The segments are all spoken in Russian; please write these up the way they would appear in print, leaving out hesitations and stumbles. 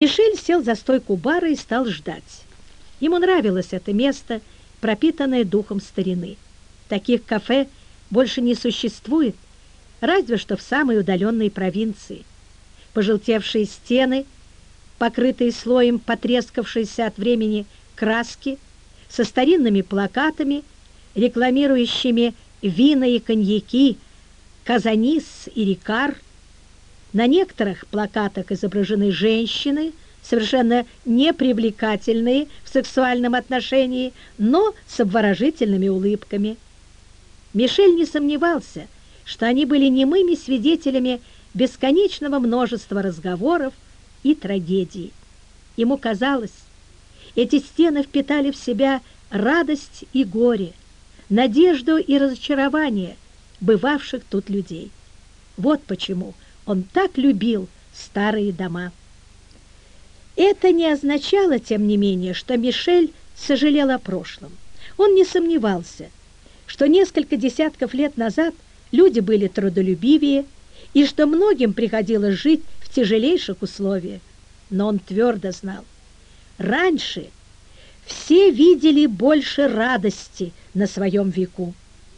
Мишель сел за стойку бара и стал ждать. Ему нравилось это место, пропитанное духом старины. Таких кафе больше не существует, разве что в самой удаленной провинции. Пожелтевшие стены, покрытые слоем потрескавшейся от времени краски, со старинными плакатами, рекламирующими вина и коньяки, казанис и рикар. На некоторых плакатах изображены женщины, совершенно непривлекательные в сексуальном отношении, но с обворожительными улыбками. Мишель не сомневался, что они были немыми свидетелями бесконечного множества разговоров и трагедий. Ему казалось, эти стены впитали в себя радость и горе, надежду и разочарование бывавших тут людей. Вот почему он так любил старые дома. Это не означало, тем не менее, что Мишель сожалел о прошлом. Он не сомневался, что несколько десятков лет назад люди были трудолюбивее и что многим приходилось жить в тяжелейших условиях. Но он твердо знал, раньше все видели больше радости на своем веку.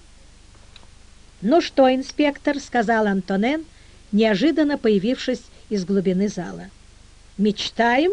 «Ну что, инспектор», — сказал Антонен, неожиданно появившись из глубины зала. «Мечтаем?»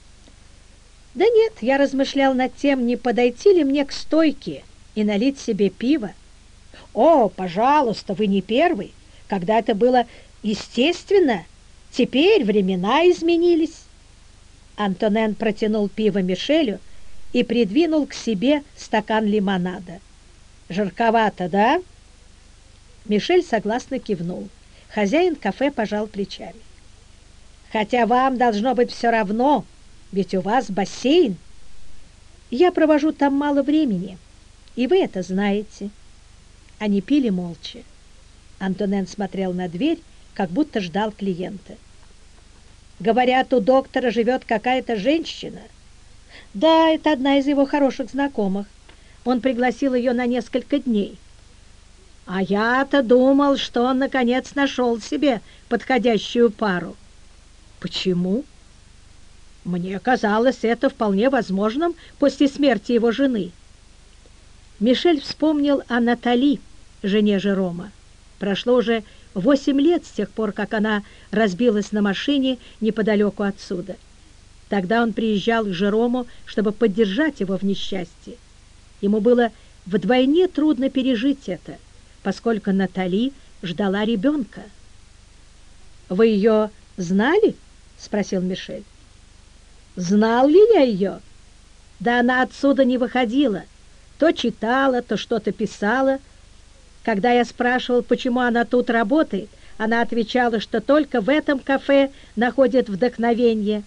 «Да нет, я размышлял над тем, не подойти ли мне к стойке и налить себе пиво». «О, пожалуйста, вы не первый, когда это было естественно. Теперь времена изменились». Антонен протянул пиво Мишелю и придвинул к себе стакан лимонада. «Жарковато, да?» Мишель согласно кивнул. Хозяин кафе пожал плечами. «Хотя вам должно быть все равно, ведь у вас бассейн. Я провожу там мало времени, и вы это знаете». Они пили молча. Антонен смотрел на дверь, как будто ждал клиента. «Говорят, у доктора живет какая-то женщина». «Да, это одна из его хороших знакомых. Он пригласил ее на несколько дней». «А я-то думал, что он, наконец, нашел себе подходящую пару». «Почему?» «Мне казалось это вполне возможным после смерти его жены». Мишель вспомнил о Натали, жене Жерома. Прошло уже 8 лет с тех пор, как она разбилась на машине неподалеку отсюда. Тогда он приезжал к Жерому, чтобы поддержать его в несчастье. Ему было вдвойне трудно пережить это, поскольку Натали ждала ребенка. «Вы ее знали?» — спросил Мишель. «Знал ли я ее? Да она отсюда не выходила. То читала, то что-то писала. Когда я спрашивал, почему она тут работает, она отвечала, что только в этом кафе находит вдохновение».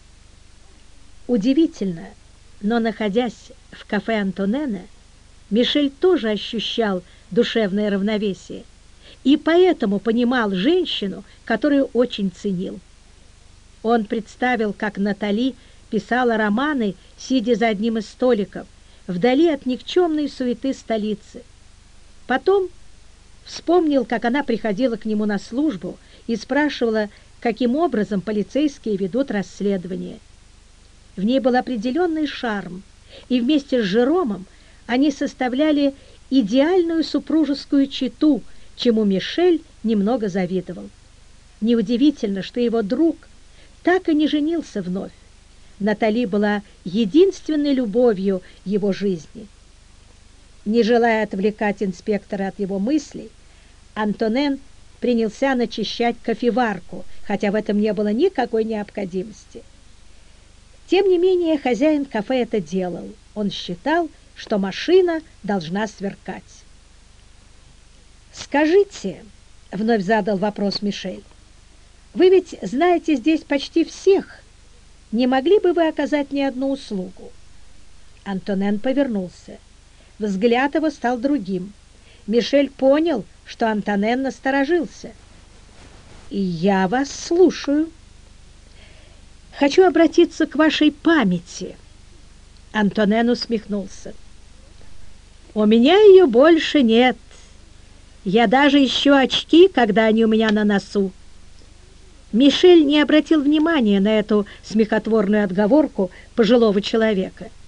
Удивительно, но, находясь в кафе Антонена, Мишель тоже ощущал душевное равновесие и поэтому понимал женщину, которую очень ценил. Он представил, как Натали писала романы, сидя за одним из столиков, вдали от никчемной суеты столицы. Потом вспомнил, как она приходила к нему на службу и спрашивала, каким образом полицейские ведут расследование. В ней был определенный шарм, и вместе с Жеромом они составляли идеальную супружескую чету, чему Мишель немного завидовал. Неудивительно, что его друг так и не женился вновь. Натали была единственной любовью его жизни. Не желая отвлекать инспектора от его мыслей, Антонен принялся начищать кофеварку, хотя в этом не было никакой необходимости. Тем не менее, хозяин кафе это делал. Он считал, что машина должна сверкать. «Скажите», — вновь задал вопрос Мишель, «вы ведь знаете здесь почти всех. Не могли бы вы оказать мне одну услугу?» Антонен повернулся. Взгляд его стал другим. Мишель понял, что Антонен насторожился. «Я вас слушаю». «Хочу обратиться к вашей памяти». Антонен усмехнулся. «У меня ее больше нет. Я даже ищу очки, когда они у меня на носу». Мишель не обратил внимания на эту смехотворную отговорку пожилого человека.